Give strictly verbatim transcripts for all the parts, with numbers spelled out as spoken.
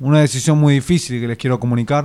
una decisión muy difícil que les quiero comunicar.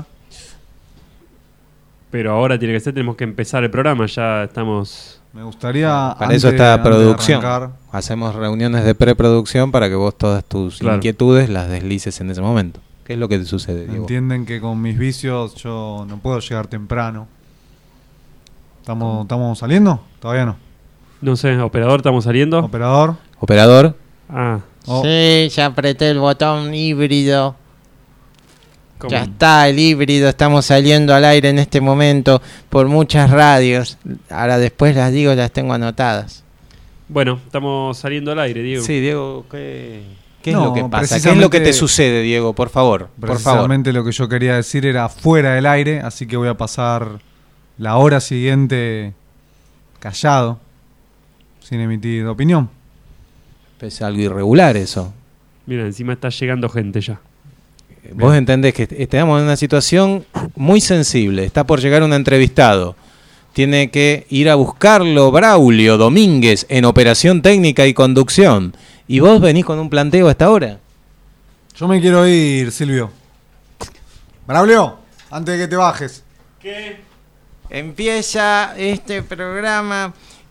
Pero ahora tiene que ser, tenemos que empezar el programa, ya estamos... Me gustaría... Para eso está producción. Hacemos reuniones de preproducción para que vos todas tus claro. inquietudes las deslices en ese momento. ¿Qué es lo que te sucede, Diego? Entienden que con mis vicios yo no puedo llegar temprano. ¿Estamos, ¿estamos saliendo? Todavía no. No sé, operador, ¿estamos saliendo? Operador. Operador. Ah. Oh. Sí, ya apreté el botón híbrido. ¿Cómo? Ya está el híbrido, estamos saliendo al aire en este momento por muchas radios. Ahora después las digo, las tengo anotadas. Bueno, estamos saliendo al aire, Diego. Sí, Diego, ¿qué, qué no, es lo que pasa? ¿Qué es lo que te sucede, Diego? Por favor, por favor. Precisamente lo que yo quería decir era fuera del aire, así que voy a pasar la hora siguiente callado, sin emitir opinión. Es algo irregular eso. Mira, encima está llegando gente ya. Vos Bien. entendés que estamos en una situación muy sensible. Está por llegar un entrevistado. Tiene que ir a buscarlo Braulio Domínguez en operación técnica y conducción. ¿Y vos venís con un planteo a esta hora? Yo me quiero ir, Silvio. Braulio, antes de que te bajes. ¿Qué? Empieza este programa,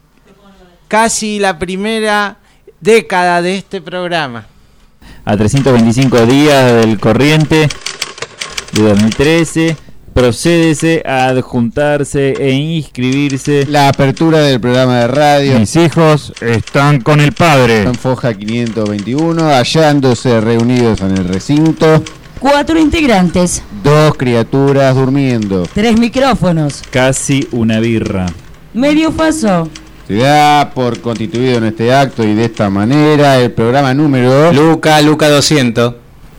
casi la primera década de este programa. A trescientos veinticinco días del corriente de dos mil trece, procédese a adjuntarse e inscribirse. La apertura del programa de radio. Mis hijos están con el padre. En Foja quinientos veintiuno, hallándose reunidos en el recinto. Cuatro integrantes. Dos criaturas durmiendo. Tres micrófonos. Casi una birra. Medio faso. Se da por constituido en este acto y de esta manera el programa número Luca, Luca doscientos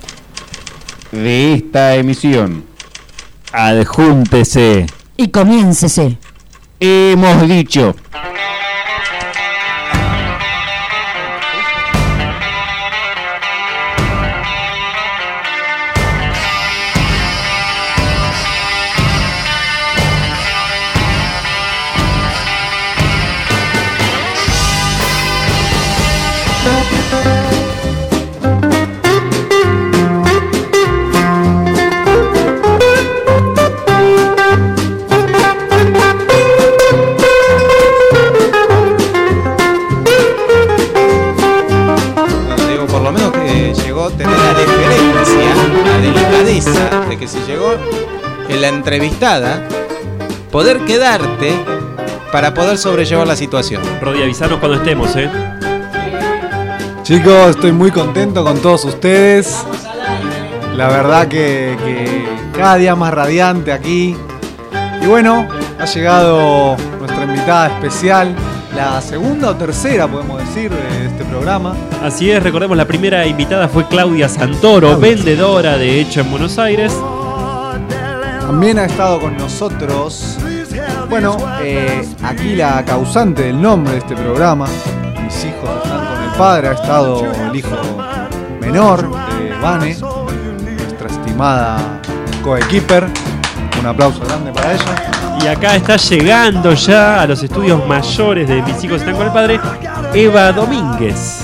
de esta emisión. Adjúntese. Y comiéncese. Hemos dicho. De que si llegó en la entrevistada, poder quedarte para poder sobrellevar la situación. Rodi, avisanos cuando estemos, ¿eh? Chicos, estoy muy contento con todos ustedes. La verdad que, que cada día más radiante aquí. Y bueno, ha llegado nuestra invitada especial, la segunda o tercera, podemos decir, de este programa. Así es, recordemos, la primera invitada fue Claudia Santoro, Claudia. vendedora de hecho en Buenos Aires. También ha estado con nosotros, bueno, eh, aquí la causante del nombre de este programa. Mis hijos están con el padre, ha estado el hijo menor de Vane, nuestra estimada coequiper. Un aplauso grande para ella. Y acá está llegando ya a los estudios mayores de Mis hijos están con el padre, Eva Domínguez.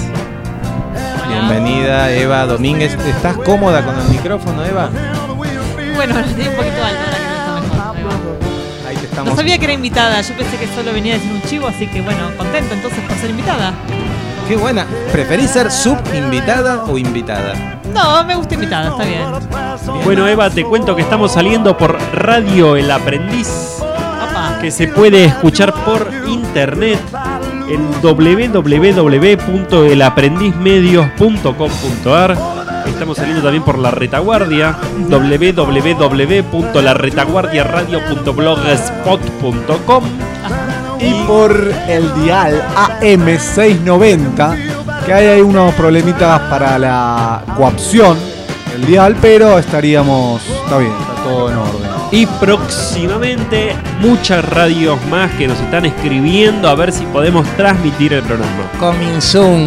Bienvenida, Eva Domínguez. ¿Estás cómoda con el micrófono, Eva? Bueno, lo tengo un poquito alto, ahora que no está mejor. Ahí te estamos. No sabía que era invitada, yo pensé que solo venía a decir un chivo, así que bueno, contento entonces por ser invitada. Qué buena. ¿Preferís ser subinvitada o invitada? No, me gusta invitada, está bien. bien. Bueno, Eva, te cuento que estamos saliendo por Radio El Aprendiz, Opa. que se puede escuchar por internet en doble u doble u doble u punto el aprendiz medios punto com punto a r. Estamos saliendo también por La Retaguardia, doble u doble u doble u punto la retaguardia radio punto blogspot punto com, y por el dial A M seiscientos noventa, que hay unos problemitas para la coopción del dial, pero estaríamos, está bien, está todo en orden. Y próximamente muchas radios más que nos están escribiendo a ver si podemos transmitir el programa. Coming soon.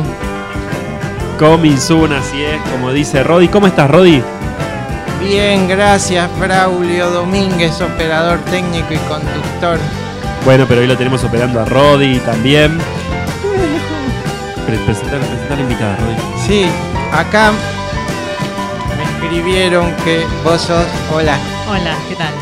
Coming soon, así es, como dice Rodi. ¿Cómo estás, Rodi? Bien, gracias, Braulio Domínguez, operador técnico y conductor. Bueno, pero hoy lo tenemos operando a Rodi también. Presentar, presentar la invitada, Rodi. Sí, acá me escribieron que vos sos... Hola. Hola, ¿qué tal?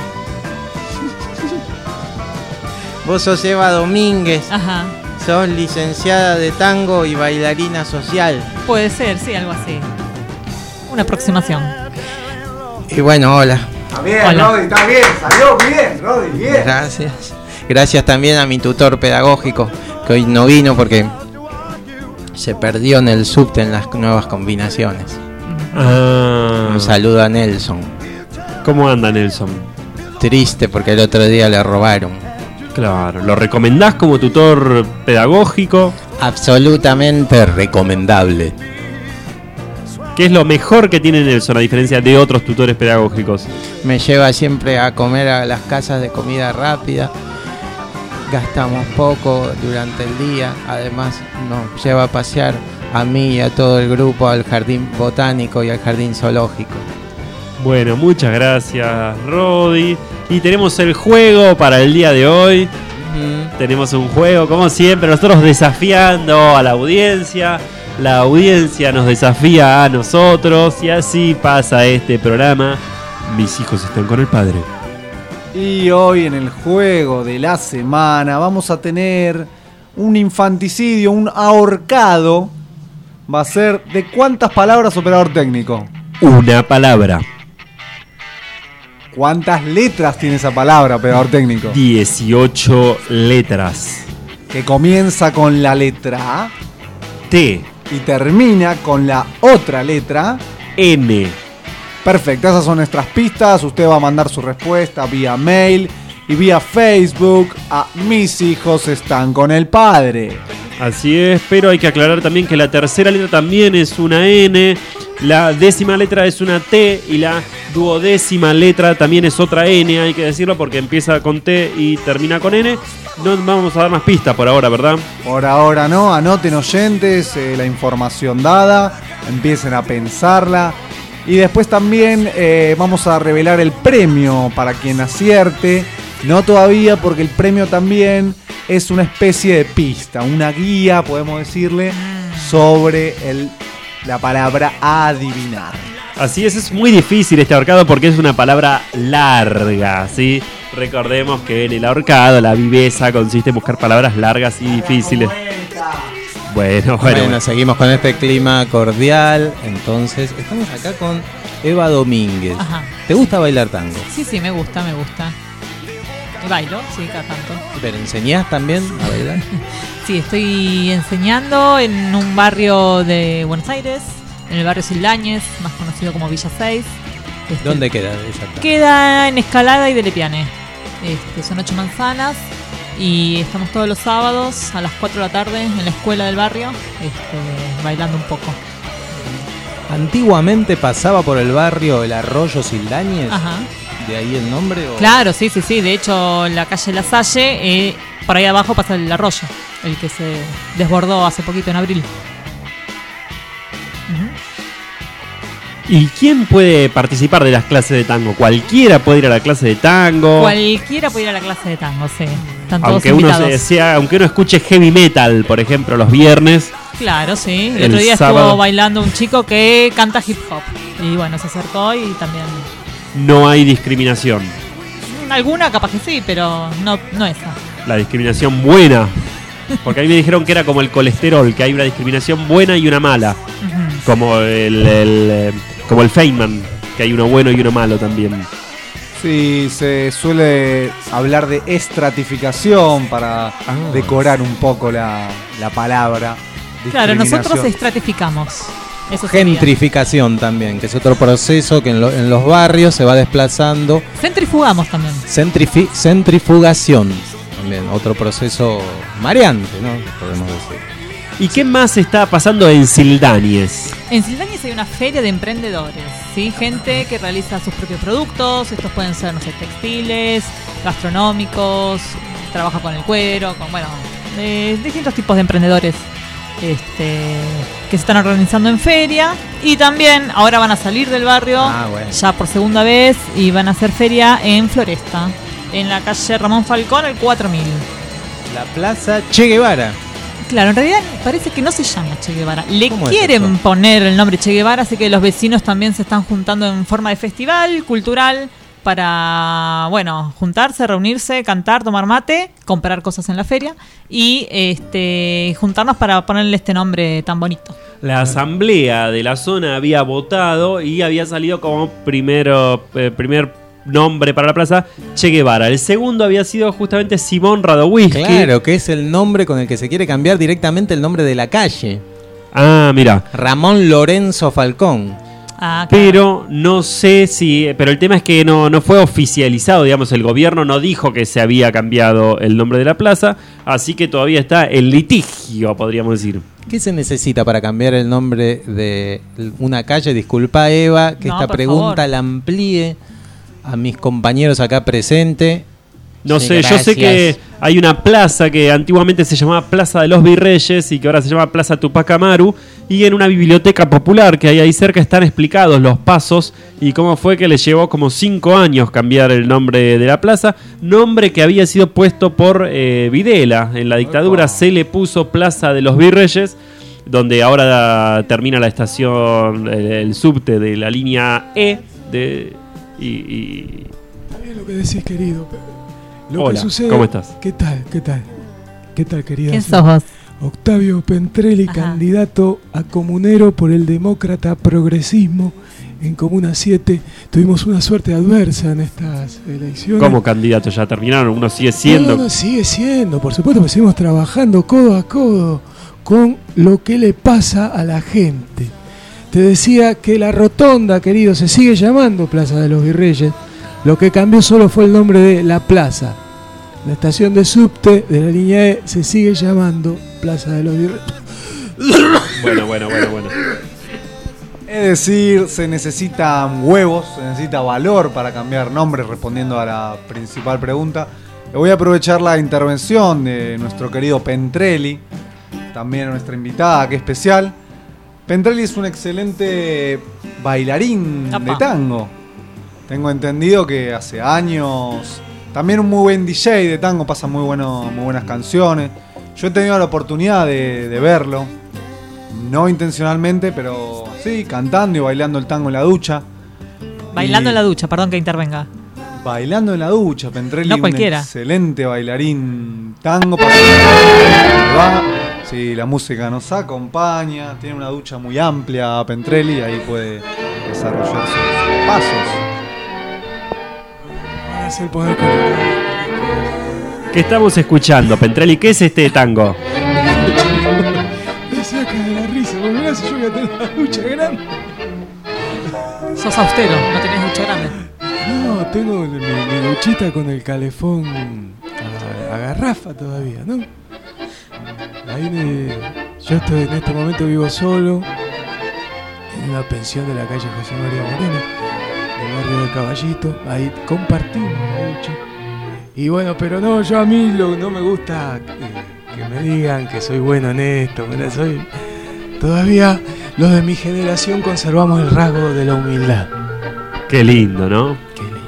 Vos sos Eva Domínguez. Ajá. Sos licenciada de tango y bailarina social. Puede ser, sí, algo así. Una aproximación. Y bueno, hola. Está bien, Hola. Rodi, está bien, salió bien, Rodi, bien. Gracias. Gracias también a mi tutor pedagógico, que hoy no vino porque se perdió en el subte en las nuevas combinaciones. Ah, Un saludo a Nelson. ¿Cómo anda Nelson? Triste porque el otro día le robaron. Claro, ¿lo recomendás como tutor pedagógico? Absolutamente Recomendable. ¿Qué es lo mejor que tiene Nelson a diferencia de otros tutores pedagógicos? me lleva siempre a comer a las casas de comida rápida. Gastamos poco durante el día. Además nos lleva a pasear a mí y a todo el grupo al jardín botánico y al jardín zoológico. Bueno, muchas gracias, Rodi. Y tenemos el juego para el día de hoy. Mm. Tenemos un juego, como siempre, nosotros desafiando a la audiencia. La audiencia nos desafía a nosotros. Y así pasa este programa. Mis hijos están con el padre. Y hoy en el juego de la semana vamos a tener un infanticidio, un ahorcado. Va a ser ¿de cuántas palabras, operador técnico? Una palabra. ¿Cuántas letras tiene esa palabra, operador técnico? dieciocho letras. Que comienza con la letra A T. y termina con la otra letra. N. Perfecto, esas son nuestras pistas. Usted va a mandar su respuesta vía mail y vía Facebook a Mis hijos están con el padre. Así es, pero hay que aclarar también que la tercera letra también es una N, la décima letra es una T y la duodécima letra también es otra N, hay que decirlo porque empieza con T y termina con N. No vamos a dar más pistas por ahora, ¿verdad? Por ahora no, anoten oyentes eh, la información dada, empiecen a pensarla. Y después también eh, vamos a revelar el premio para quien acierte. No todavía, porque el premio también es una especie de pista, una guía, podemos decirle, sobre el, la palabra adivinar. Así es, es muy difícil este ahorcado porque es una palabra larga, ¿sí? Recordemos que en el ahorcado la viveza consiste en buscar palabras largas y difíciles. Bueno, bueno, Bueno, seguimos con este clima cordial. Entonces, estamos acá con Eva Domínguez. Ajá. ¿Te gusta bailar tango? Sí, sí, me gusta, me gusta. Y bailo, sí, cada tanto. ¿Pero enseñás también a bailar? Sí, estoy enseñando en un barrio de Buenos Aires, en el barrio Sildañez, más conocido como Villa seis. Este, ¿Dónde queda exactamente? Queda en Escalada y de Lepiane. Este, son ocho manzanas y estamos todos los sábados a las cuatro de la tarde en la escuela del barrio, este, bailando un poco. Antiguamente pasaba por el barrio el arroyo Sildañez. Ajá. ¿De ahí el nombre? O... Claro, sí, sí, sí. De hecho, en la calle La Salle, eh, por ahí abajo pasa el arroyo, el que se desbordó hace poquito en abril. Ujú. ¿y quién puede participar de las clases de tango? Cualquiera puede ir a la clase de tango. Cualquiera puede ir a la clase de tango, sí. Están todos Aunque uno, invitados. se- sea, aunque uno escuche heavy metal, por ejemplo, los viernes. Claro, sí. El, El otro día sábado. estuvo bailando un chico que canta hip hop. Y bueno, se acercó y también... No hay discriminación. Alguna capaz que sí, pero no, no esa. La discriminación buena. Porque a mí me dijeron que era como el colesterol, que hay una discriminación buena y una mala. Ujú. Como el, el, eh, como el Feynman, que hay uno bueno y uno malo también. Sí, se suele hablar de estratificación para decorar un poco la, la palabra. Claro, nosotros discriminación. estratificamos. Eso sería. Gentrificación también, que es otro proceso que en, lo- en los barrios se va desplazando. Centrifugamos también. Centrifi- centrifugación, también otro proceso mareante, ¿no? Podemos decir. ¿Y qué más está pasando en Sildañez? En Sildañez hay una feria de emprendedores, ¿sí? Gente que realiza sus propios productos. Estos pueden ser, no sé, textiles, gastronómicos, trabaja con el cuero, con, bueno, eh, distintos tipos de emprendedores este, que se están organizando en feria. Y también ahora van a salir del barrio Ah, bueno. ya por segunda vez y van a hacer feria en Floresta, en la calle Ramón Falcón, el cuatro mil. La Plaza Che Guevara. Claro, en realidad parece que no se llama Che Guevara. Le ¿Cómo es quieren eso? poner el nombre Che Guevara, así que los vecinos también se están juntando en forma de festival cultural para, bueno, juntarse, reunirse, cantar, tomar mate, comprar cosas en la feria y este juntarnos para ponerle este nombre tan bonito. La asamblea de la zona había votado y había salido como primero, eh, primer nombre para la plaza Che Guevara. El segundo había sido justamente Simón Radowisky. Claro, que es el nombre con el que se quiere cambiar directamente el nombre de la calle. Ah, mira. Ramón Lorenzo Falcón. Ah, claro. Pero no sé si... Pero el tema es que no, no fue oficializado, digamos, el gobierno no dijo que se había cambiado el nombre de la plaza, así que todavía está en litigio, podríamos decir. ¿Qué se necesita para cambiar el nombre de una calle? Disculpa, Eva, que No, esta por pregunta favor. la amplíe a mis compañeros acá presentes. No Sí, sé, yo sé gracias. que hay una plaza que antiguamente se llamaba Plaza de los Virreyes y que ahora se llama Plaza Tupac Amaru, y en una biblioteca popular que hay ahí cerca están explicados los pasos y cómo fue que les llevó como cinco años cambiar el nombre de la plaza, nombre que había sido puesto por eh, Videla. En la dictadura se le puso Plaza de los Virreyes, donde ahora termina la estación, el, el subte de la línea E de, y, y Es lo que decís, querido. Lo Hola, que sucede... ¿cómo estás? ¿Qué tal? ¿Qué tal? ¿Qué tal, querida? ¿Quién sos vos? Octavio Pentrelli, Ajá. candidato a comunero por el Demócrata Progresismo en Comuna siete. Tuvimos una suerte adversa en estas elecciones. como candidato ya terminaron, uno sigue siendo... No, no, sigue siendo, por supuesto, que seguimos trabajando codo a codo con lo que le pasa a la gente. Te decía que la rotonda, querido, se sigue llamando Plaza de los Virreyes. Lo que cambió solo fue el nombre de la plaza. La estación de subte de la línea E se sigue llamando Plaza de los Virreyes. Bueno, bueno, bueno, bueno. Es decir, se necesitan huevos, se necesita valor para cambiar nombres, respondiendo a la principal pregunta. Voy a aprovechar la intervención de nuestro querido Pentrelli, también nuestra invitada, que es especial. Pentrelli es un excelente bailarín Apa. de tango. Tengo entendido que hace años. También un muy buen D J de tango, pasa muy, bueno, muy buenas canciones. Yo he tenido la oportunidad de, de verlo. No intencionalmente, pero sí, cantando y bailando el tango en la ducha. Bailando Y- en la ducha, perdón que intervenga. Bailando en la ducha, Pentrelli, No un cualquiera. excelente bailarín tango. Para que va. Sí, la música nos acompaña. Tiene una ducha muy amplia, Pentrelli, ahí puede desarrollar sus pasos. Es el poder colectivo. ¿Qué estamos escuchando, Pentrelli? ¿Qué es este tango? Me saca de la risa, porque mirá si yo voy a tener la ducha grande. Sos austero, no tenés ducha grande. No, tengo mi, mi duchita con el calefón a, a garrafa todavía, ¿no? Ahí me- yo estoy en este momento vivo solo en una pensión de la calle José María Moreno, del barrio del Caballito. Ahí compartimos la ducha. Y bueno, pero no, yo a mí lo, no me gusta eh, que me digan que soy bueno en esto. Mira, soy todavía los de mi generación conservamos el rasgo de la humildad. Qué lindo, ¿no? Qué lindo.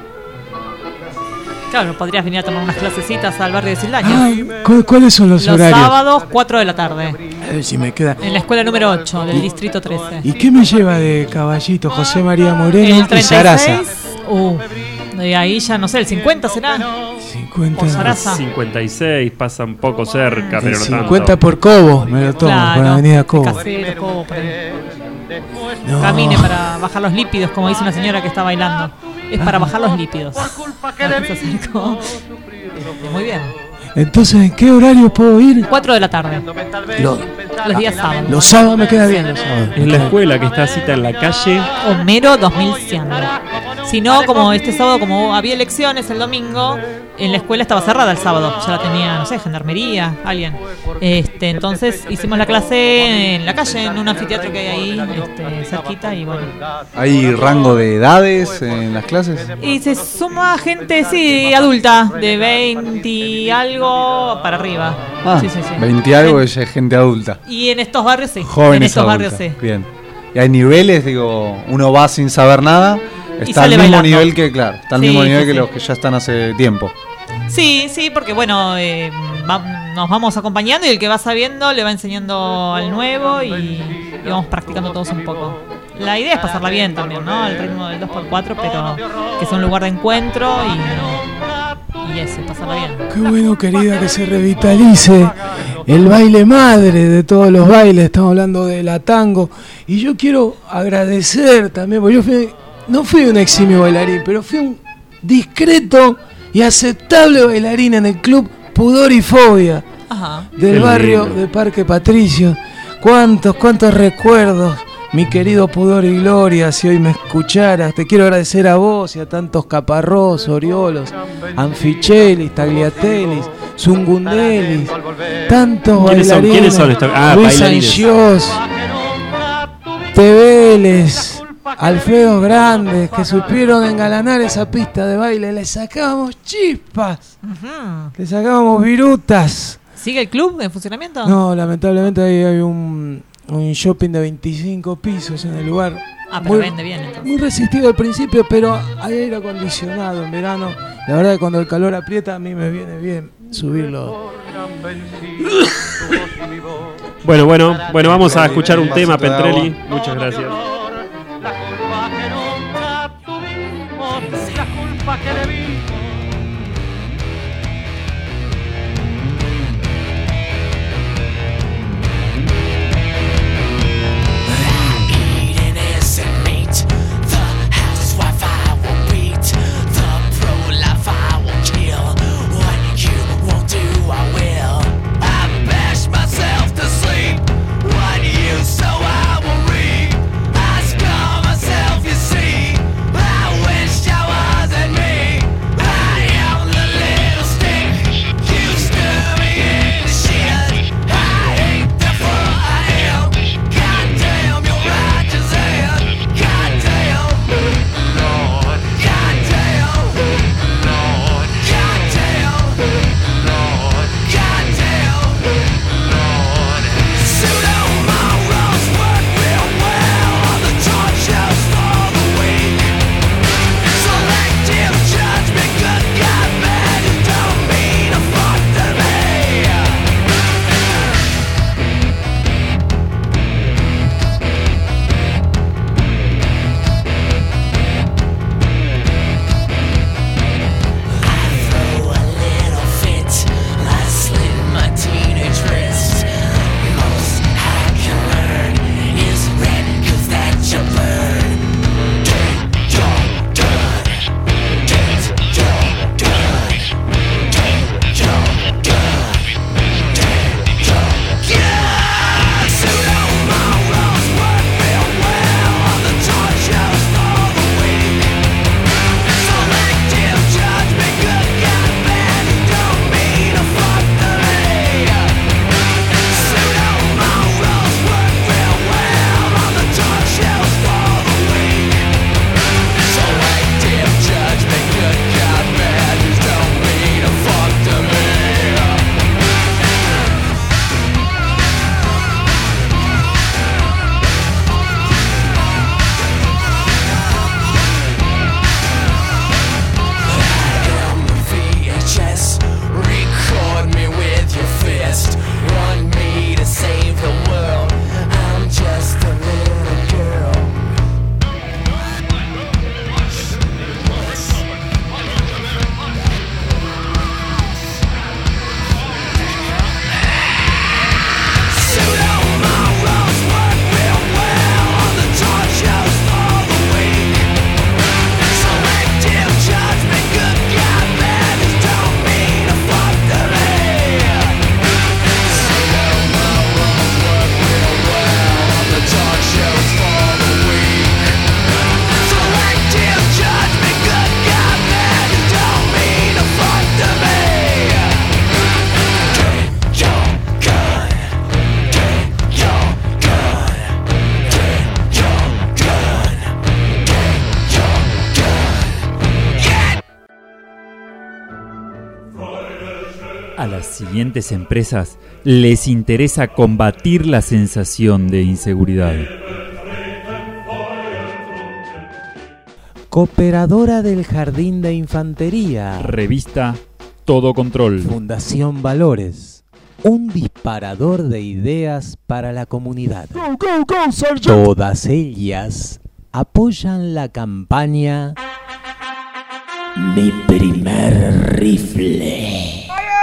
Claro, podrías venir a tomar unas clasecitas al barrio de Sildaña. Ay, ¿cu- ¿cuáles son los, Los horarios? sábados, cuatro de la tarde. A ver si me queda. En la escuela número ocho del distrito trece. ¿Y qué me lleva de Caballito José María Moreno El y treinta y Sarasa? seis. Uh, de ahí ya no sé, el cincuenta será. cincuenta. O Sarasa. cincuenta y seis, pasa un poco cerca, El pero no cincuenta tanto. por Cobo, me lo tomo, por la avenida Cobo. Casero, Cobo, por ahí. No. Camine para bajar los lípidos, como dice una señora que está bailando. Es para bajar los lípidos. Se acercó. Este, Muy bien. Entonces, ¿en qué horario puedo ir? cuatro de la tarde. Lo- Los días sábados. los sábados me queda bien, los sábados. Es la escuela que está cita en la calle. Homero dos mil cien. Si no, como este sábado, como había elecciones el domingo, en la escuela estaba cerrada el sábado. Ya la tenía, no sé, gendarmería, alguien. Este, entonces hicimos la clase en la calle, en un anfiteatro que hay ahí, este, cerquita, y bueno. ¿Hay rango de edades en las clases? Y se suma gente, sí, adulta, de veinte y algo para arriba. Ah, Sí, sí, sí. veinte y algo ya es gente adulta. Y en estos barrios sí. Jóvenes en estos adultas. barrios sí. Bien. Y hay niveles, digo, uno va sin saber nada. Y Está al sale mismo bailando. nivel que, claro, está al Sí, mismo sí, nivel sí. que los que ya están hace tiempo. Sí, sí, porque bueno, eh, va- nos vamos acompañando y el que va sabiendo le va enseñando al nuevo y, y vamos practicando todos un poco. La idea es pasarla bien también, ¿no? Al ritmo del dos por cuatro, pero que sea un lugar de encuentro y, y eso, pasarla bien. Qué bueno, querida, que se revitalice el baile madre de todos los bailes. Estamos hablando de la tango. Y yo quiero agradecer también, porque yo fui, no fui un eximio bailarín, pero fui un discreto y aceptable bailarín en el club Pudor y Fobia Ajá. del Qué barrio lindo. de Parque Patricio. Cuántos, cuántos recuerdos, mi querido Pudor y Gloria, si hoy me escucharas. Te quiero agradecer a vos y a tantos Caparrós, Oriolos, Anfichelis, Tagliatellis, Zungundelis, tantos ¿Quiénes son? bailarines. ¿Quiénes son estos? Ah, Luis bailarines. Angios, Teveles, Alfredo Grandes, que supieron engalanar esa pista de baile. Le sacábamos chispas, Ujú. le sacábamos virutas. ¿Sigue el club en funcionamiento? No, lamentablemente ahí hay un, un shopping de veinticinco pisos en el lugar. Ah, pero muy, vende bien entonces. muy resistido al principio, pero hay aire acondicionado en verano. La verdad que cuando el calor aprieta a mí me viene bien subirlo. Bueno, bueno, bueno, vamos a escuchar un tema, Pentrelli. Muchas gracias. A las siguientes empresas les interesa combatir la sensación de inseguridad. Cooperadora del Jardín de Infantería. Revista todo control. Fundación Valores, un disparador de ideas para la comunidad. Go, go, go, Sergeant. Todas ellas apoyan la campaña Mi primer rifle.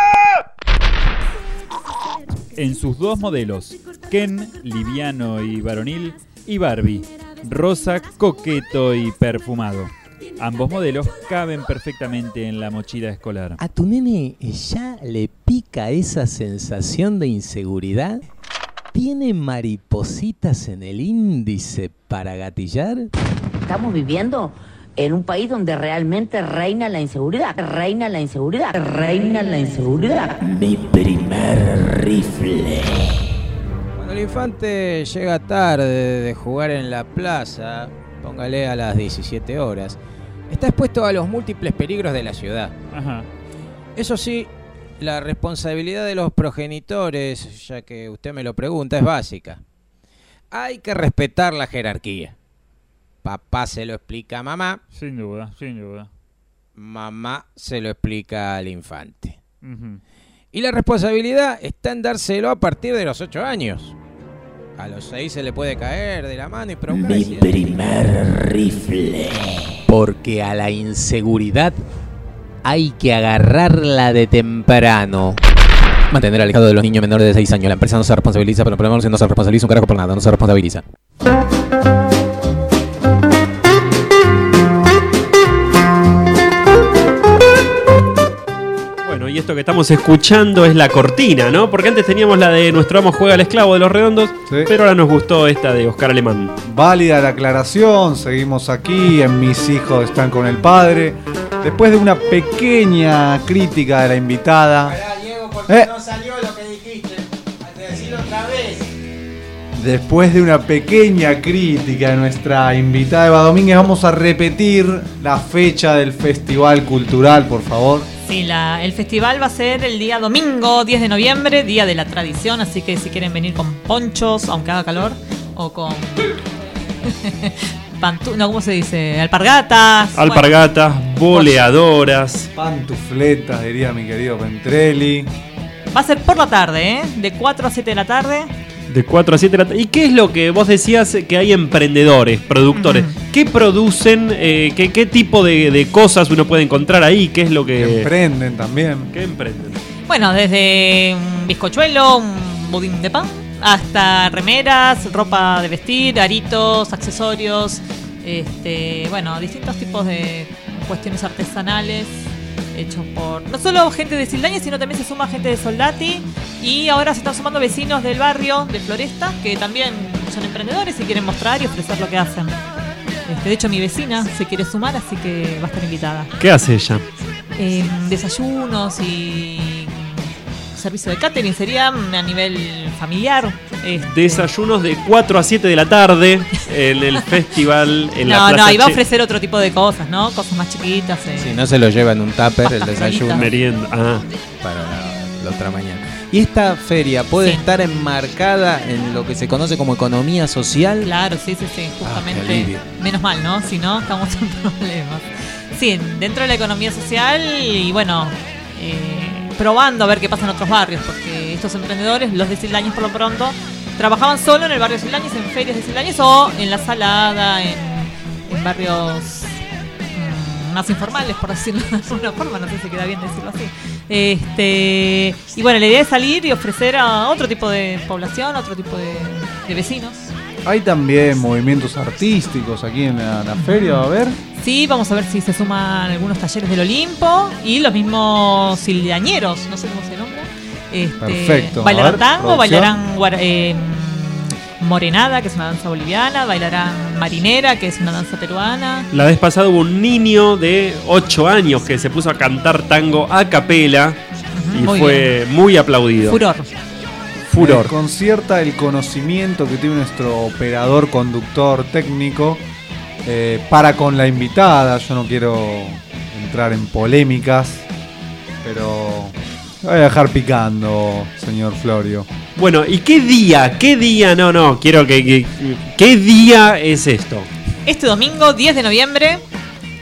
En sus dos modelos, Ken, liviano y varonil, y Barbie, rosa, coqueto y perfumado. Ambos modelos caben perfectamente en la mochila escolar. ¿A tu nene ya le pica esa sensación de inseguridad? ¿Tiene maripositas en el índice para gatillar? Estamos viviendo en un país donde realmente reina la inseguridad, reina la inseguridad, reina la inseguridad. Mi primer rifle. Cuando el infante llega tarde de jugar en la plaza, póngale a las diecisiete horas, está expuesto a los múltiples peligros de la ciudad. Ajá. Eso sí, la responsabilidad de los progenitores, ya que usted me lo pregunta, es básica. Hay que respetar la jerarquía. Papá se lo explica a mamá. Sin duda, sin duda. Mamá se lo explica al infante. Uh-huh. Y la responsabilidad está en dárselo a partir de los ocho años. A los seis se le puede caer de la mano y provocar Mi accidentes. primer rifle. Porque a la inseguridad hay que agarrarla de temprano. Mantener alejado de los niños menores de seis años. La empresa no se responsabiliza, pero el problema es que no se responsabiliza un carajo por nada. No se responsabiliza. Bueno, y esto que estamos escuchando es la cortina, ¿no? Porque antes teníamos la de Nuestro Amo Juega al Esclavo de Los Redondos, sí. Pero ahora nos gustó esta de Oscar Alemán. Válida la aclaración, seguimos aquí en Mis hijos están con el padre. Después de una pequeña crítica de la invitada. Pará, Diego, porque eh. no salió lo que dijiste. Decirlo otra vez. Después de una pequeña crítica de nuestra invitada Eva Domínguez, vamos a repetir la fecha del Festival Cultural, por favor. Sí, la, el festival va a ser el día domingo diez de noviembre, día de la tradición, así que si quieren venir con ponchos, aunque haga calor, o con... Pantu- no, ¿cómo se dice? Alpargatas. Alpargatas, bueno. Boleadoras. Pantufletas, diría mi querido Ventrelli. Va a ser por la tarde, ¿eh? De cuatro a siete de la tarde. De cuatro a siete de la tarde. ¿Y qué es lo que vos decías que hay emprendedores, productores? Uh-huh. ¿Qué producen? Eh, qué, ¿Qué tipo de, de cosas uno puede encontrar ahí? ¿Qué es lo que... que emprenden también? ¿Qué emprenden? Bueno, desde un bizcochuelo, un budín de pan, hasta remeras, ropa de vestir, aritos, accesorios, este, bueno, distintos tipos de cuestiones artesanales hechos por no solo gente de Sildaña, sino también se suma gente de Soldati y ahora se están sumando vecinos del barrio de Floresta que también son emprendedores y quieren mostrar y ofrecer lo que hacen. Este, de hecho, mi vecina se quiere sumar, así que va a estar invitada. ¿Qué hace ella? Eh, desayunos y servicio de catering sería a nivel familiar. Este... Desayunos de cuatro a siete de la tarde en el festival en no, la plaza. No, iba a ofrecer otro tipo de cosas, ¿no? Cosas más chiquitas. Eh. Si no se lo lleva en un tupper el desayuno. Merienda. Ah. Para la, la otra mañana. ¿Y esta feria puede sí. estar enmarcada en lo que se conoce como economía social? Claro, sí, sí, sí, justamente. Ah, menos mal, ¿no? Si no, estamos en problemas. Sí, dentro de la economía social y bueno, eh, probando a ver qué pasa en otros barrios, porque estos emprendedores, los de Sildañez por lo pronto, trabajaban solo en el barrio Sildañez, en ferias de Sildañez o en La Salada, en, en barrios mmm, más informales, por decirlo de alguna forma, no sé si queda bien decirlo así. Este, y bueno, la idea es salir y ofrecer a otro tipo de población, a otro tipo de, de vecinos. Hay también movimientos artísticos aquí en la, la feria, ¿va a haber? Sí, vamos a ver si se suman algunos talleres del Olimpo y los mismos sildañeros, no sé cómo se nombra. Este, Perfecto. Bailarán tango, bailarán eh, morenada, que es una danza boliviana, bailarán marinera, que es una danza peruana. La vez pasada hubo un niño de ocho años que se puso a cantar tango a capela uh-huh, y muy fue bien. Muy aplaudido. Furor. Furor. Concierta el conocimiento que tiene nuestro operador, conductor, técnico eh, para con la invitada. Yo no quiero entrar en polémicas, pero voy a dejar picando, señor Florio. Bueno, ¿y qué día? ¿Qué día? No, no, quiero que... que ¿qué día es esto? Este domingo, diez de noviembre,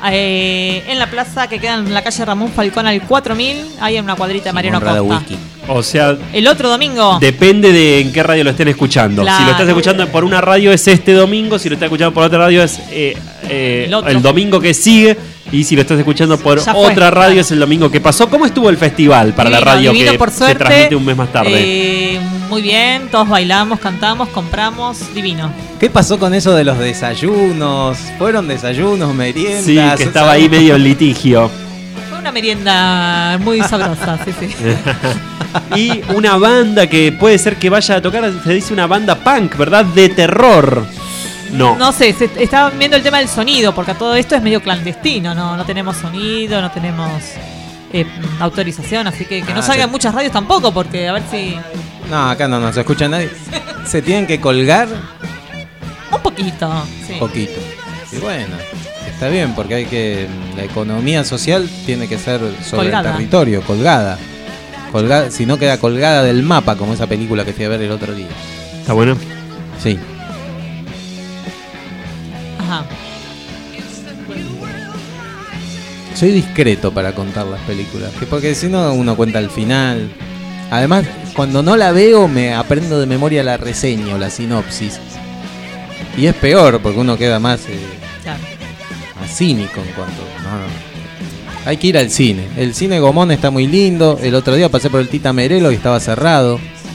Eh, en la plaza que queda en la calle Ramón Falcón al cuatro mil, ahí en una cuadrita de Mariano Honrado Costa. Wiki. O sea, El otro domingo. depende de en qué radio lo estén escuchando. Claro. Si lo estás escuchando por una radio es este domingo, si lo estás escuchando por otra radio es eh, eh, El otro. el domingo que sigue, y si lo estás escuchando por Ya fue. otra radio es el domingo que pasó. ¿Cómo estuvo el festival para Divino, la radio divino, que por se suerte. transmite un mes más tarde? Eh, muy bien, todos bailamos, cantamos, compramos, divino. ¿Qué pasó con eso de los desayunos? ¿Fueron desayunos, meriendas? Sí, que estaba ahí medio en litigio. Fue una merienda muy sabrosa, sí, sí. Y una banda que puede ser que vaya a tocar, se dice una banda punk, ¿verdad? De terror. No. No sé, se, estaban viendo el tema del sonido, porque todo esto es medio clandestino, no, no tenemos sonido, no tenemos eh, autorización, así que que no Ah, salgan sí. muchas radios tampoco, porque a ver si... No, acá no nos escucha nadie. Se tienen que colgar Un poquito, sí. un poquito. Y bueno, está bien, porque hay que. La economía social tiene que ser sobre Colgada. el territorio, colgada. Colgada, si no queda colgada del mapa, como esa película que fui a ver el otro día. ¿Está bueno? Sí. Ajá. Soy discreto para contar las películas, que porque si no uno cuenta el final. Además, cuando no la veo me aprendo de memoria la reseña o la sinopsis. Y es peor porque uno queda más, eh, Claro. más cínico en cuanto... No, no. Hay que ir al cine. El cine Gomón está muy lindo. El otro día pasé por el Tita Merelo y estaba cerrado.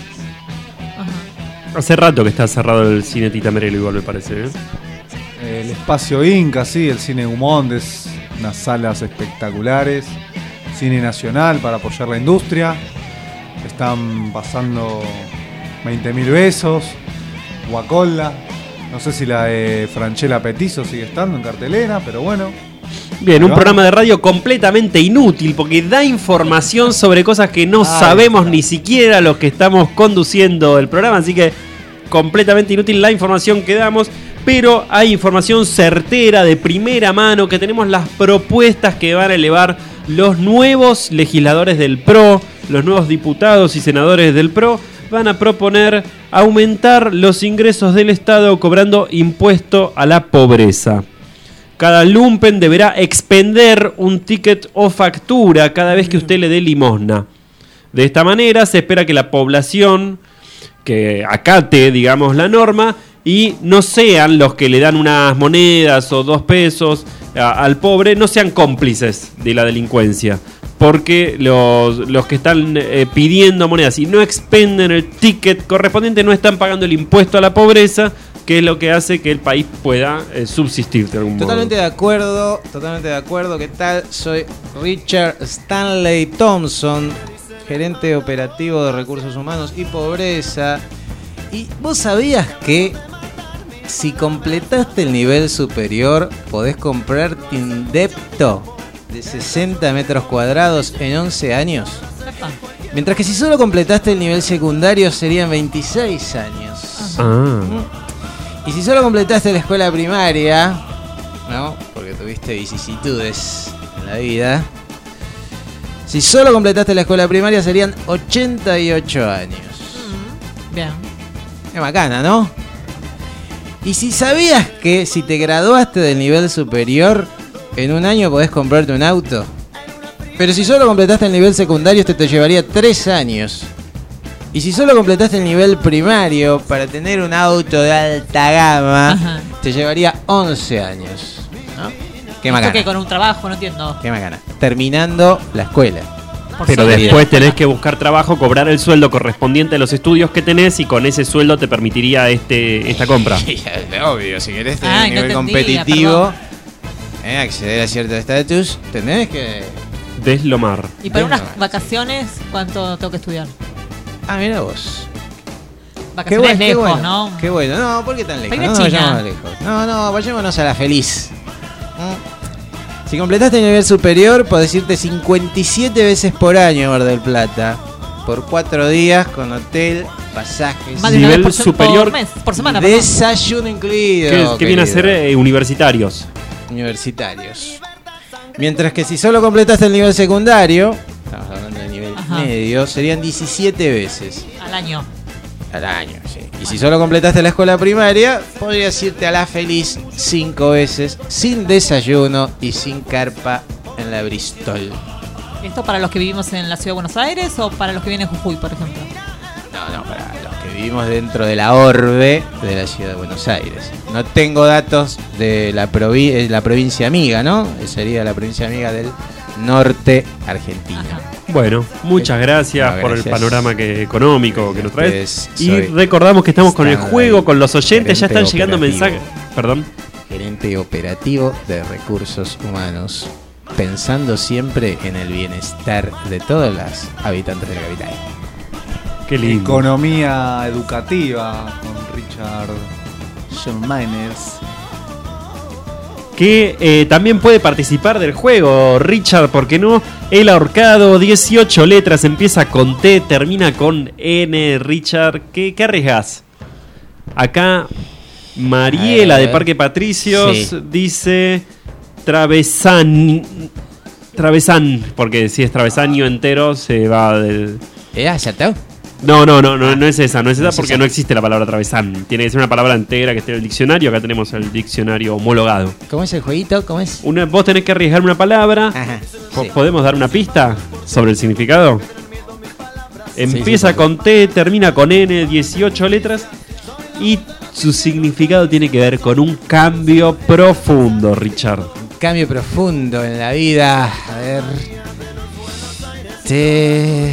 Hace rato que está cerrado el cine Tita Merelo, igual me parece. ¿eh? El espacio Inca, sí, el cine Gumont, es unas salas espectaculares. Cine nacional para apoyar la industria. Están pasando veinte mil besos. Guacolla. No sé si la de Franchella Petizo sigue estando en cartelera, pero bueno. Bien, Ahí un va. programa de radio completamente inútil porque da información sobre cosas que no Ahí sabemos está. ni siquiera los que estamos conduciendo el programa, así que completamente inútil la información que damos, pero hay información certera de primera mano, que tenemos las propuestas que van a elevar los nuevos legisladores del P R O, los nuevos diputados y senadores del P R O van a proponer aumentar los ingresos del Estado cobrando impuesto a la pobreza. Cada lumpen deberá expender un ticket o factura cada vez que usted le dé limosna. De esta manera se espera que la población que acate, digamos, la norma y no sean los que le dan unas monedas o dos pesos a, al pobre, no sean cómplices de la delincuencia. Porque los, los que están eh, pidiendo monedas y no expenden el ticket correspondiente no están pagando el impuesto a la pobreza, que es lo que hace que el país pueda eh, subsistir de algún Totalmente modo. de acuerdo, totalmente de acuerdo. ¿Qué tal? Soy Richard Stanley Thompson, gerente operativo de Recursos Humanos y Pobreza. ¿Y vos sabías que si completaste el nivel superior podés comprarte un depto de sesenta metros cuadrados en once años? Epa. Mientras que si solo completaste el nivel secundario serían veintiséis años. Ah. Y si solo completaste la escuela primaria, ¿no? Porque tuviste vicisitudes en la vida. Si solo completaste la escuela primaria serían ochenta y ocho años. Bien. Qué bacana, ¿no? Y si sabías que si te graduaste del nivel superior, en un año podés comprarte un auto. Pero si solo completaste el nivel secundario, este te llevaría tres años. Y si solo completaste el nivel primario, para tener un auto de alta gama, Ajá. te llevaría once años. ¿No? Qué ¿Esto macana. qué, con un trabajo? No entiendo. Qué macana. Terminando la escuela. Por Pero suerte. después tenés que buscar trabajo, cobrar el sueldo correspondiente a los estudios que tenés y con ese sueldo te permitiría este esta compra. Sí, obvio, si querés tener Ay, un no nivel entendía, competitivo, eh, acceder a cierto estatus, tenés que... Deslomar. Y para Venga. unas vacaciones, ¿cuánto tengo que estudiar? Ah, mira vos. Vacaciones bueno, lejos, bueno, ¿no? Qué bueno. No, ¿por qué tan lejos? Para ir a No, China. vayamos lejos. No, no, vayámonos a la feliz. ¿Mm? Si completaste el nivel superior, podés irte cincuenta y siete veces por año a Mar del Plata. Por cuatro días con hotel, pasajes, Más de una Nivel vez por, superior. por mes, por semana, perdón. desayuno incluido. ¿Qué, qué viene a querido. ser eh, universitarios? Universitarios. Mientras que si solo completaste el nivel secundario, estamos hablando de nivel Ajá. medio, serían diecisiete veces Al año. al año, sí. Y si solo completaste la escuela primaria, podrías irte a la feliz cinco veces sin desayuno y sin carpa en la Bristol. ¿Esto para los que vivimos en la Ciudad de Buenos Aires o para los que vienen en Jujuy, por ejemplo? No, no, para los que vivimos dentro de la orbe de la Ciudad de Buenos Aires. No tengo datos de la, provi- la provincia amiga, ¿no? Sería la provincia amiga del norte argentino. Ajá. Bueno, muchas gracias, No, por gracias. el panorama que, económico que nos traes. Ustedes, Y soy recordamos que estamos con el Stanley, juego, con los oyentes, ya están gerente llegando operativo. mensajes. Perdón. Gerente operativo de recursos humanos, pensando siempre en el bienestar de todos los habitantes de la capital. Qué lindo. Economía educativa con Richard John Miners. Que eh, también puede participar del juego, Richard, ¿por qué no? El ahorcado, dieciocho letras, empieza con T, termina con N, Richard. ¿Qué, qué arriesgás? Acá Mariela de Parque Patricios Sí. dice Travesan. Travesan, porque si es travesaño entero se va del... ¿Eh? ¿Acertado? No, no, no, no, no es esa, no es esa No es porque esa. no existe la palabra travesán. Tiene que ser una palabra entera que esté en el diccionario. Acá tenemos el diccionario homologado. ¿Cómo es el jueguito? ¿Cómo es? Una, vos tenés que arriesgar una palabra. Ajá. Po- Sí. ¿Podemos dar una pista sobre el significado? Empieza sí, sí. con T, termina con N, dieciocho letras. Y su significado tiene que ver con un cambio profundo, Richard. Un cambio profundo en la vida. A ver. Te.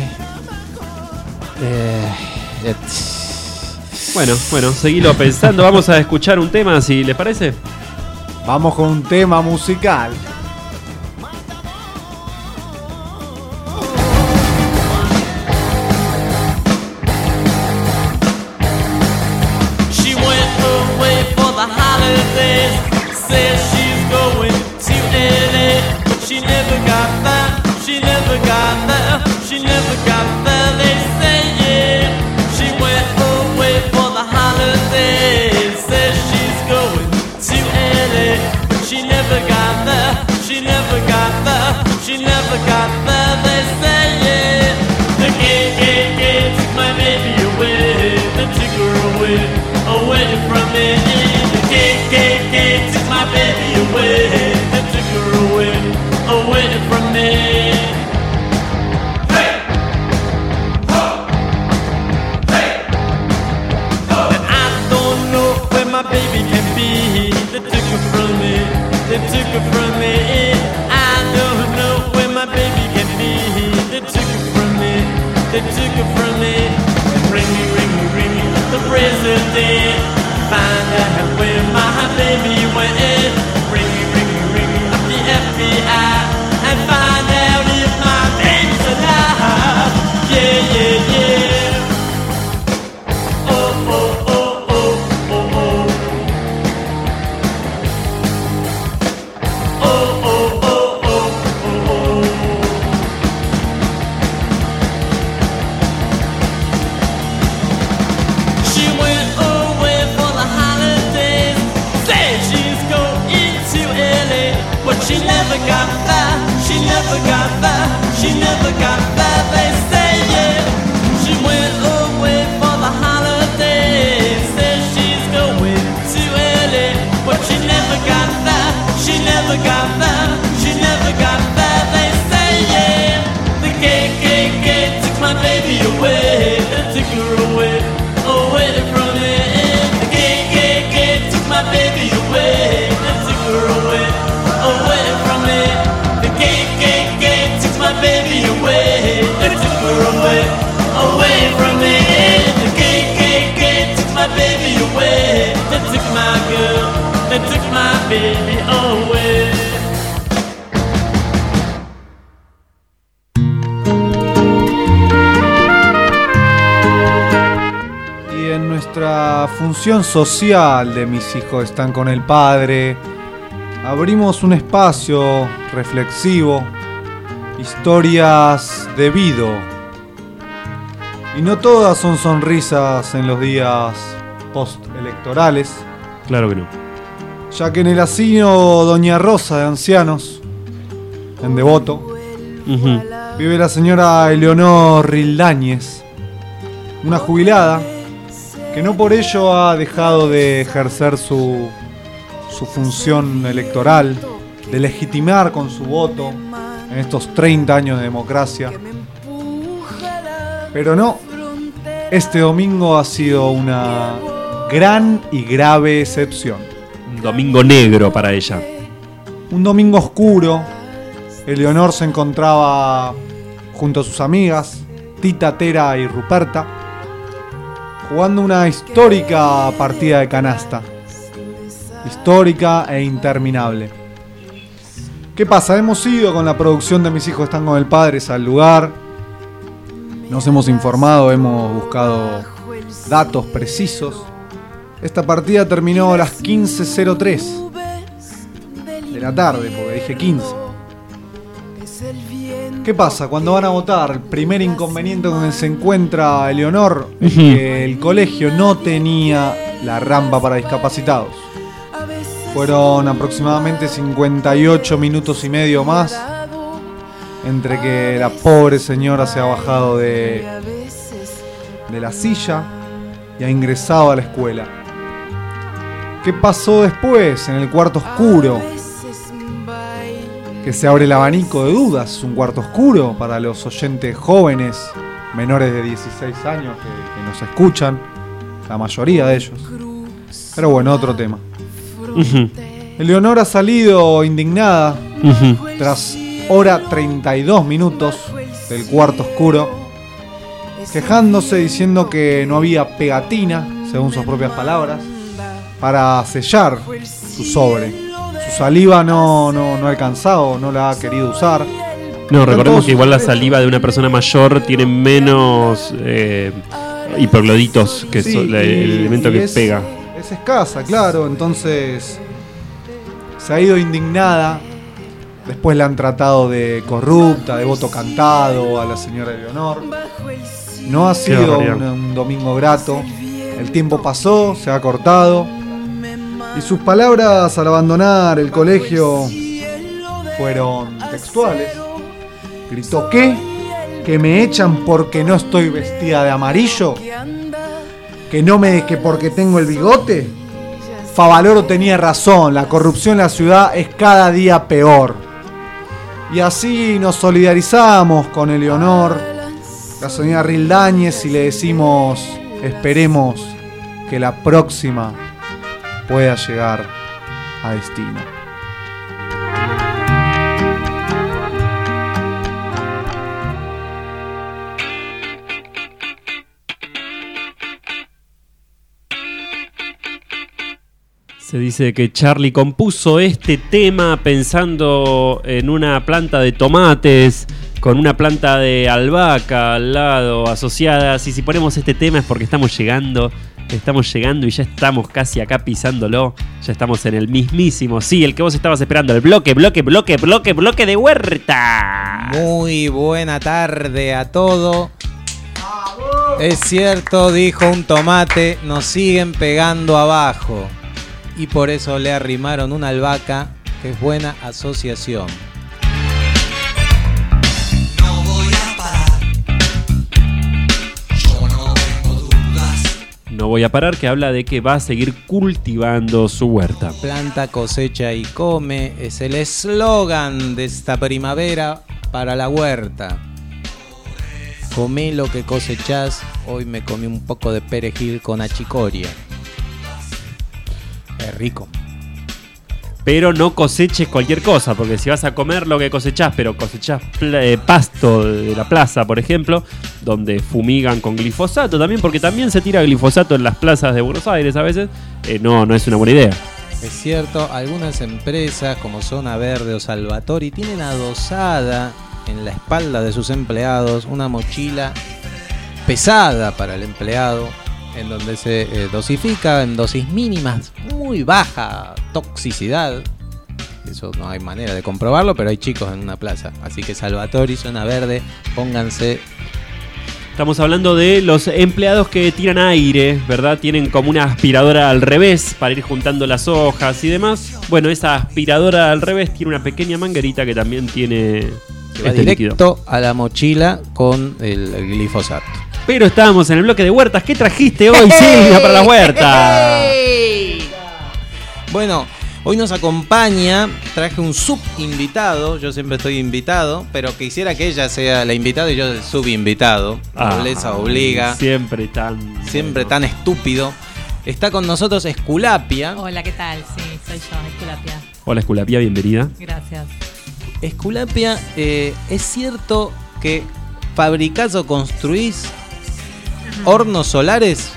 Eh, eh, Bueno, bueno, seguilo pensando. Vamos a escuchar un tema, si les parece. Vamos con un tema musical. She went away for the holidays. Says she's going to L A. But she never got there. She never got there. She never got there. They say yeah. She went away for the holidays. Says she's going to L A. But she never got there. She never got there. She never got there. They say yeah. The gay, gay, gay took my baby away. They took her away, away from me. The gay, gay, gay took my baby away. They took her away, away from me. Hey, ho, hey, ho. And I don't know where my baby can be. They took her from me. They took her from me. I don't know where my baby can be. They took her from me. They took her from me. And ring me, ring me, ring me, the president. Find out where my baby went. Ring me, ring me, ring me, up the F B I. And find out if my baby's alive. Yeah, yeah, yeah. Oh, oh, oh, oh, oh, oh. Oh, oh, oh, oh, oh, oh. She went away for the holidays. Said she's going to L A. But she never got there. She never got there. She never got there. They say yeah. She went away for the holidays. Said she's going to L A. But she never got there. She never got there. She never got there. They say yeah. The gay, gay, gay took my baby away. They took her away, away from me. The gay, gay, gay took my baby away. They took her away, away from me. The gay, gay, gay took my baby away. They took her away, away from me. The gay, gay, gay took my baby away. They took my girl. They took my baby away. Y en nuestra función social de Mis hijos están con el padre, abrimos un espacio reflexivo, historias de vida. Y no todas son sonrisas en los días postelectorales, Claro que no. ya que en el asilo Doña Rosa de Ancianos, en Devoto, Ujú. vive la señora Eleonor Rildáñez, una jubilada que no por ello ha dejado de ejercer su, su función electoral, de legitimar con su voto en estos treinta años de democracia. Pero no, este domingo ha sido una gran y grave excepción. Un domingo negro para ella. Un domingo oscuro. Eleonor se encontraba junto a sus amigas, Tita, Tera y Ruperta, jugando una histórica partida de canasta. Histórica e interminable. ¿Qué pasa? Hemos ido con la producción de Mis hijos están con el padre al lugar. Nos hemos informado, hemos buscado datos precisos. Esta partida terminó a las quince cero tres de la tarde, porque dije quince. ¿Qué pasa? Cuando van a votar, el primer inconveniente donde se encuentra Eleonor es que el colegio no tenía la rampa para discapacitados. Fueron aproximadamente cincuenta y ocho minutos y medio más entre que la pobre señora se ha bajado de, de la silla y ha ingresado a la escuela. ¿Qué pasó después en el cuarto oscuro? Que se abre el abanico de dudas. Un cuarto oscuro para los oyentes jóvenes menores de dieciséis años que, que nos escuchan, la mayoría de ellos. Pero bueno, otro tema. Uh-huh. Eleonor ha salido indignada uh-huh. tras hora treinta y dos minutos del cuarto oscuro, quejándose, diciendo que no había pegatina, según sus propias palabras, para sellar su sobre. Su saliva no, no, no ha alcanzado, no la ha querido usar. No, recordemos que igual la saliva de una persona mayor tiene menos eh, hipergloditos que sí, so, la, el elemento que es, pega. Es escasa, claro, entonces se ha ido indignada. Después la han tratado de corrupta, de voto cantado a la señora Eleonor. No ha sido un, un domingo grato. El tiempo pasó, se ha cortado. Y sus palabras al abandonar el colegio fueron textuales. Gritó: ¿qué? ¿Que me echan porque no estoy vestida de amarillo? ¿Que no me que porque tengo el bigote? Favaloro tenía razón, la corrupción en la ciudad es cada día peor. Y así nos solidarizamos con Eleonor, la señora Rildáñez, y le decimos: esperemos que la próxima pueda llegar a destino. Se dice que Charlie compuso este tema pensando en una planta de tomates con una planta de albahaca al lado asociadas, y si ponemos este tema es porque estamos llegando, estamos llegando y ya estamos casi acá pisándolo, ya estamos en el mismísimo, sí, el que vos estabas esperando, el bloque, bloque, bloque, bloque, bloque de Huerta. Muy buena tarde a todo. Es cierto, dijo un tomate, nos siguen pegando abajo. Y por eso le arrimaron una albahaca, que es buena asociación. No voy a parar, yo no tengo dudas. No voy a parar, que habla de que va a seguir cultivando su huerta. Planta, cosecha y come es el eslogan de esta primavera para la huerta. Comé lo que cosechás. Hoy me comí un poco de perejil con achicoria. Es rico. Pero no coseches cualquier cosa, porque si vas a comer lo que cosechás, pero cosechás pl- eh, pasto de la plaza, por ejemplo, donde fumigan con glifosato también, porque también se tira glifosato en las plazas de Buenos Aires a veces, eh, no, no es una buena idea. Es cierto, algunas empresas como Zona Verde o Salvatori tienen adosada en la espalda de sus empleados una mochila pesada para el empleado, en donde se eh, dosifica en dosis mínimas, muy baja toxicidad. Eso no hay manera de comprobarlo, pero hay chicos en una plaza. Así que Salvatori, Zona Verde, pónganse. Estamos hablando de los empleados que tiran aire, ¿verdad? Tienen como una aspiradora al revés para ir juntando las hojas y demás. Bueno, esa aspiradora al revés tiene una pequeña manguerita que también tiene que va este directo líquido a la mochila con el, el glifosato. Pero estábamos en el bloque de huertas. ¿Qué trajiste hoy, Silvia, para la huerta? Bueno, hoy nos acompaña, traje un subinvitado, yo siempre estoy invitado, pero quisiera que ella sea la invitada y yo el subinvitado. Ah, Nobleza obliga. Siempre tan... Siempre tan estúpido. Está con nosotros Esculapia. Hola, ¿qué tal? Sí, soy yo, Esculapia. Hola, Esculapia, bienvenida. Gracias. Esculapia, eh, ¿es cierto que fabricás o construís hornos solares?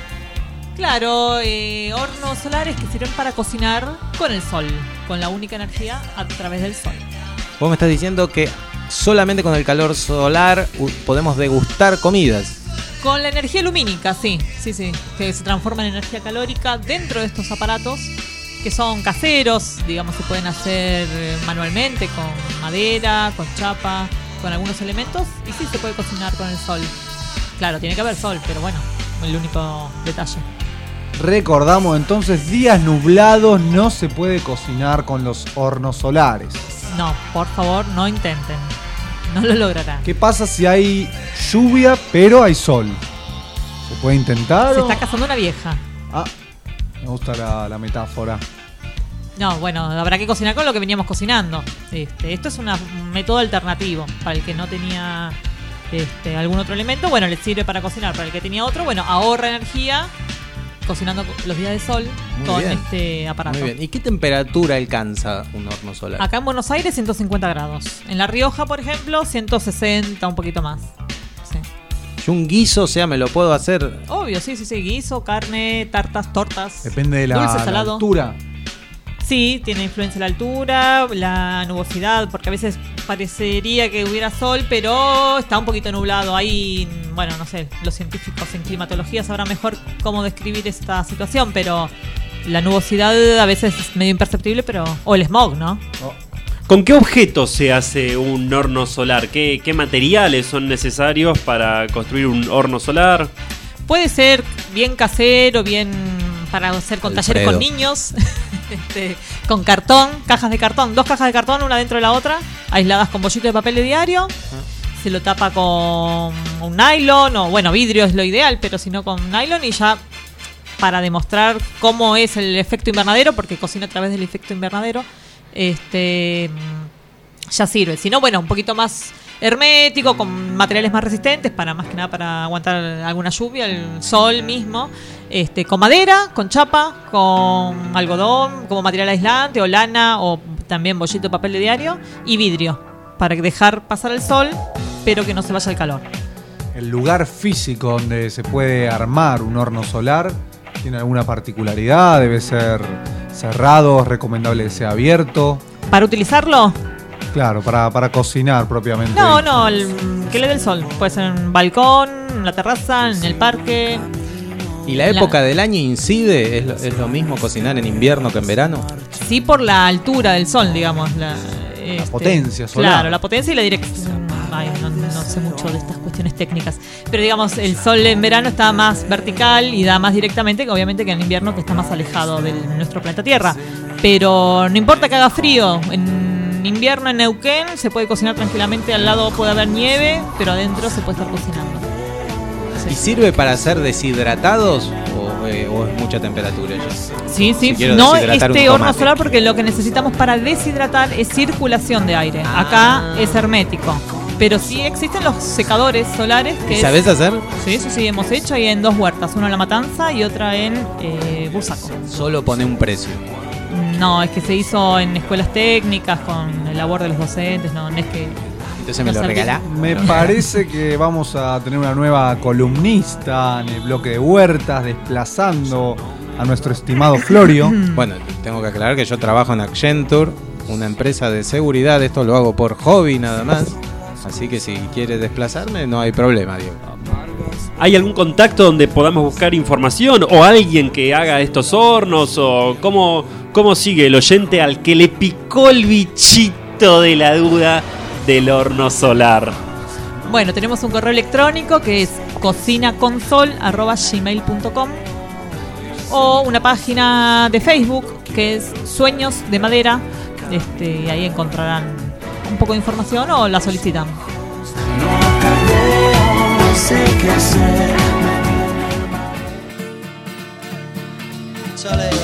Claro, eh, hornos solares que sirven para cocinar con el sol, con la única energía a través del sol. Vos me estás diciendo que solamente con el calor solar uh, podemos degustar comidas. Con la energía lumínica, sí, sí, sí, que se transforma en energía calórica dentro de estos aparatos que son caseros, digamos, se pueden hacer manualmente con madera, con chapa, con algunos elementos, y sí se puede cocinar con el sol. Claro, tiene que haber sol, pero bueno, el único detalle. Recordamos entonces, días nublados no se puede cocinar con los hornos solares. No, por favor, no intenten. No lo lograrán. ¿Qué pasa si hay lluvia pero hay sol? ¿Se puede intentar? Se o? está casando una vieja. Ah, me gusta la, la metáfora. No, bueno, habrá que cocinar con lo que veníamos cocinando. Este, esto es una, un método alternativo para el que no tenía este, algún otro elemento. Bueno, le sirve para cocinar. Para el que tenía otro, bueno, ahorra energía cocinando los días de sol Muy con bien. este aparato. Muy bien. ¿Y qué temperatura alcanza un horno solar? Acá en Buenos Aires ciento cincuenta grados. En La Rioja, por ejemplo, ciento sesenta, un poquito más. Sí. Yo un guiso, o sea, me lo puedo hacer. Obvio, sí, sí, sí. Guiso, carne, tartas, tortas. Depende de la, dulce, la salado. altura. Sí, tiene influencia la altura, la nubosidad, porque a veces parecería que hubiera sol, pero está un poquito nublado. Ahí, bueno, no sé, los científicos en climatología sabrán mejor cómo describir esta situación, pero la nubosidad a veces es medio imperceptible, pero o el smog, ¿no? Oh. ¿Con qué objetos se hace un horno solar? ¿Qué, qué materiales son necesarios para construir un horno solar? Puede ser bien casero, bien para hacer con Alfredo. talleres con niños, este, con cartón, cajas de cartón, dos cajas de cartón, una dentro de la otra, aisladas con bollito de papel de diario. Se lo tapa con un nylon, o bueno, vidrio es lo ideal, pero si no con nylon, y ya para demostrar cómo es el efecto invernadero, porque cocina a través del efecto invernadero, este ya sirve. Si no, bueno, un poquito más hermético, con materiales más resistentes, para más que nada para aguantar alguna lluvia, el sol mismo, este, con madera, con chapa, con algodón como material aislante, o lana, o también bollito de papel de diario, y vidrio, para dejar pasar el sol, pero que no se vaya el calor. ¿El lugar físico donde se puede armar un horno solar tiene alguna particularidad? ¿Debe ser cerrado? ¿Es recomendable que sea abierto? ¿Para utilizarlo? Claro, para, para cocinar propiamente. No, no, el, que le dé el sol. Puede ser en un balcón, en la terraza, en el parque. ¿Y la época del año incide? ¿Es lo, es lo mismo cocinar en invierno que en verano? Sí, por la altura del sol, digamos. La, este, potencia solar. Claro, la potencia y la dirección. Ay, no, no sé mucho de estas cuestiones técnicas. Pero digamos, el sol en verano está más vertical y da más directamente, obviamente, que en invierno, que está más alejado de nuestro planeta Tierra. Pero no importa que haga frío. En invierno en Neuquén se puede cocinar tranquilamente. Al lado puede haber nieve, pero adentro se puede estar cocinando. ¿Y sirve para hacer deshidratados o, eh, o es mucha temperatura ya? Sí, sí, Si quiero no deshidratar este un horno tomate. solar, porque lo que necesitamos para deshidratar es circulación de aire. Ah. Acá es hermético. Pero sí existen los secadores solares que ¿Y sabés es- hacer? Sí, sí, sí, hemos hecho ahí en dos huertas, una en La Matanza y otra en eh, Bursaco. Solo pone un precio. No, es que se hizo en escuelas técnicas con el labor de los docentes, no, no es que... Entonces me no lo sabía. regalá. Me parece que vamos a tener una nueva columnista en el bloque de huertas, desplazando a nuestro estimado Florio. Bueno, tengo que aclarar que yo trabajo en Accenture, una empresa de seguridad. Esto lo hago por hobby nada más. Así que si quieres desplazarme, no hay problema, Diego. ¿Hay algún contacto donde podamos buscar información? ¿O alguien que haga estos hornos? ¿O cómo, cómo sigue el oyente al que le picó el bichito de la duda del horno solar? Bueno, tenemos un correo electrónico que es cocinaconsol arroba gmail punto com o una página de Facebook que es Sueños de Madera. Este, y ahí encontrarán un poco de información o la solicitan. sé qué hacer. Chale.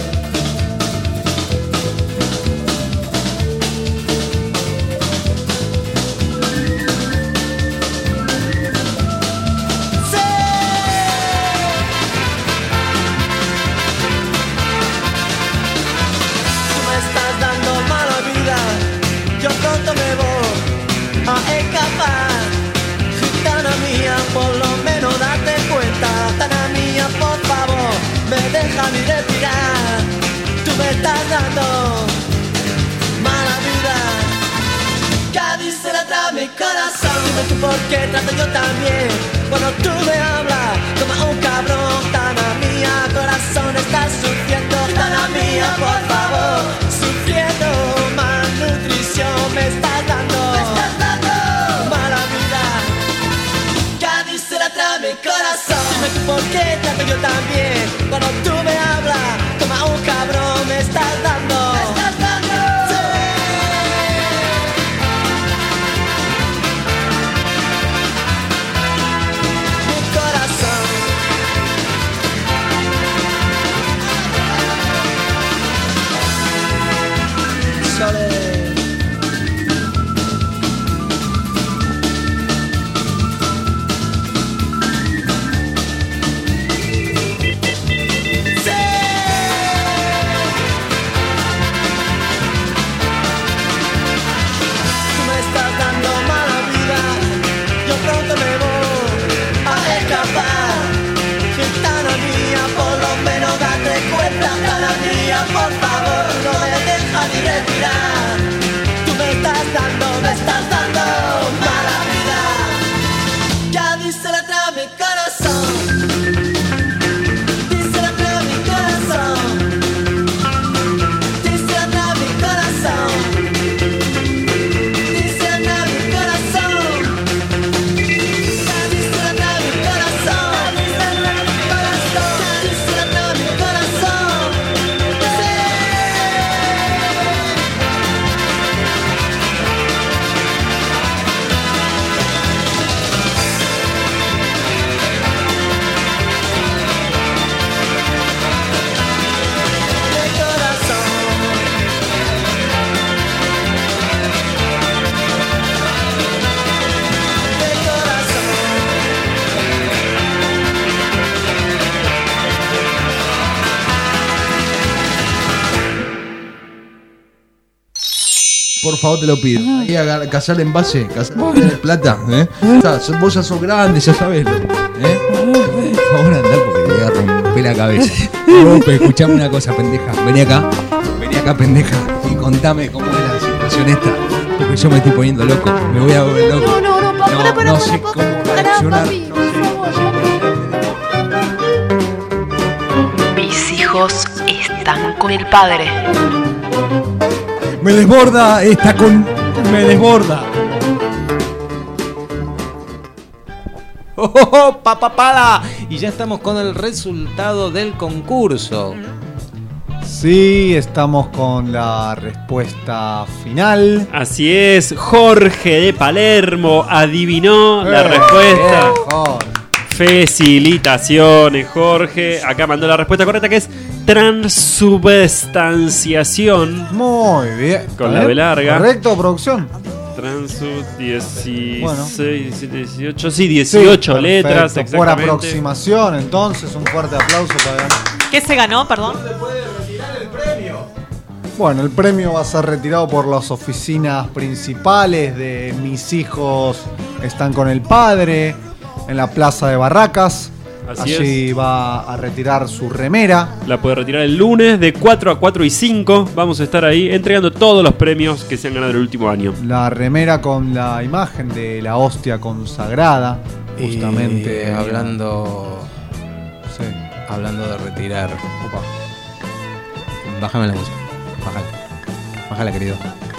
Yo pronto me voy a escapar. Gitana mía, por lo menos date cuenta. Gitana mía, por favor, me deja ni respirar. Tú me estás dando mala vida. Cádiz se la trae mi corazón. Dime tú por qué trato yo también. Cuando tú me hablas como un cabrón. Gitana mía, corazón, estás sufriendo. Gitana mía, por favor, sufriendo. Malnutrición me estás dando, me estás dando mala vida. Cádiz se la trae mi corazón. Dime tú por qué trato yo también. Cuando tú me hablas como un cabrón, me estás dando, me estás dando. Sí. Mi corazón. Sole. Por favor, no me dejas ni respirar. Tú me estás dando, me estás dando mala vida. Ya dice la trae mi corazón. Dice la trae mi corazón. Dice la trae mi corazón. Dice la trae mi corazón. Ya dice la trae mi corazón. Dice la trae mi corazón. Ya dice la trae mi corazón. Por favor, te lo pido. Ahí a cazar envase, cazar plata, ¿eh? Está, vos ya sos grande, ya sabés. ¿Eh? Por favor, andar porque te voy a romper la cabeza. Rompe, escuchame una cosa, pendeja. Vení acá, vení acá, pendeja, y contame cómo es la situación esta. Porque yo me estoy poniendo loco, me voy a volver loco. No, no, no, para, no, para, para, no para, sé para, cómo para, reaccionar. papi, por favor. Mis hijos están con el padre. Me desborda, está con... me desborda. ¡Oh, oh, oh, papapada! Y ya estamos con el resultado del concurso. Sí, estamos con la respuesta final. Así es, Jorge de Palermo adivinó la Eh, respuesta. bien, Jorge. Felicitaciones, Jorge. Acá mandó la respuesta correcta, que es transubstanciación. Muy bien. Con la B larga. ¿Correcto, producción? Transub dieciséis, Bueno. diecisiete, dieciocho. Sí, dieciocho Sí, letras, perfecto. Por exactamente. aproximación, entonces, un fuerte aplauso para... ¿Qué se ganó, perdón? Bueno, el premio va a ser retirado por las oficinas principales de Mis Hijos Están con el Padre, en la Plaza de Barracas. Así Allí va a retirar su remera. La puede retirar el lunes de cuatro a cuatro y cinco. Vamos a estar ahí entregando todos los premios que se han ganado el último año. La remera con la imagen de la hostia consagrada. Justamente. Eh, hablando. Sí. Hablando de retirar. Opa. Bájame la música. Bájala. Bájala, querido.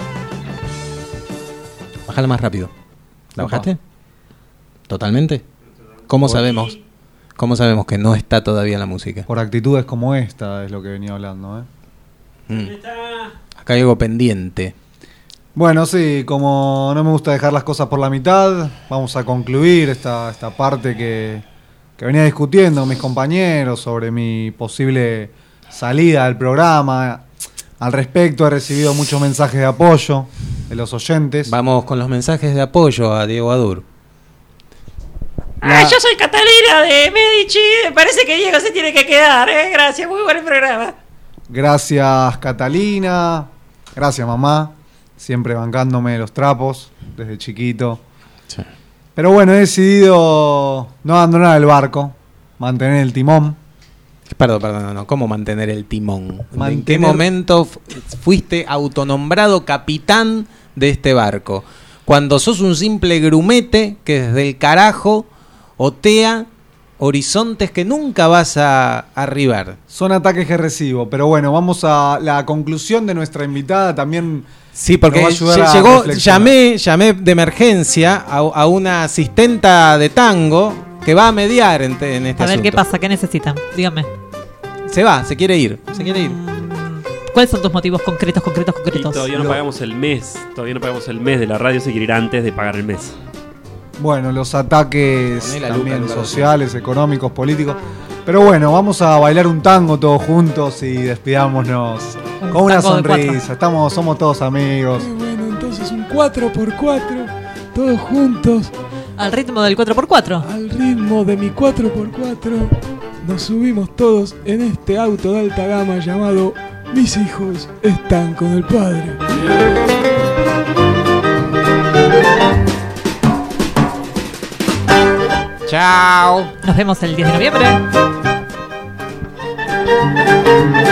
Bájala más rápido. ¿La Opa. bajaste? ¿Totalmente? ¿Cómo sabemos? ¿Cómo sabemos que no está todavía la música? Por actitudes como esta es lo que venía hablando, ¿eh? Mm. Acá hay algo pendiente. Bueno, sí, como no me gusta dejar las cosas por la mitad, vamos a concluir esta, esta parte que, que venía discutiendo con mis compañeros sobre mi posible salida del programa. Al respecto he recibido muchos mensajes de apoyo de los oyentes. Vamos con los mensajes de apoyo a Diego Adur. Ah, yo soy Catalina de Medici. Me parece que Diego se tiene que quedar, ¿eh? Gracias, muy buen programa. Gracias, Catalina. Gracias, mamá. Siempre bancándome los trapos desde chiquito. Sí. Pero bueno, he decidido no abandonar el barco, mantener el timón. Perdón, perdón, no, no. ¿Cómo mantener el timón? Mantener... ¿En qué momento fuiste autonombrado capitán de este barco? Cuando sos un simple grumete que desde el carajo otea horizontes que nunca vas a arribar. Son ataques que recibo, pero bueno, vamos a la conclusión de nuestra invitada también. Sí, porque nos va a ayudar a llegó, reflexionar. llamé, llamé de emergencia a, a una asistenta de tango que va a mediar en, te- en este A ver asunto. qué pasa, qué necesitan. Dígame. Se va, se quiere ir, se quiere ir. ¿Cuáles son tus motivos concretos, concretos, Y concretos? todavía no pagamos el mes. Todavía no pagamos el mes de la radio. Se quiere ir antes de pagar el mes. Bueno, los ataques Poné la también lupa, lupa, sociales, económicos, políticos. Pero bueno, vamos a bailar un tango todos juntos y despidámonos Un con una tango de cuatro. sonrisa. Estamos, somos todos amigos. Eh, bueno, entonces un cuatro por cuatro, todos juntos, Al ritmo del cuatro por cuatro. al ritmo de mi cuatro por cuatro, nos subimos todos en este auto de alta gama llamado Mis hijos están con el padre. Chao. Nos vemos el diez de noviembre.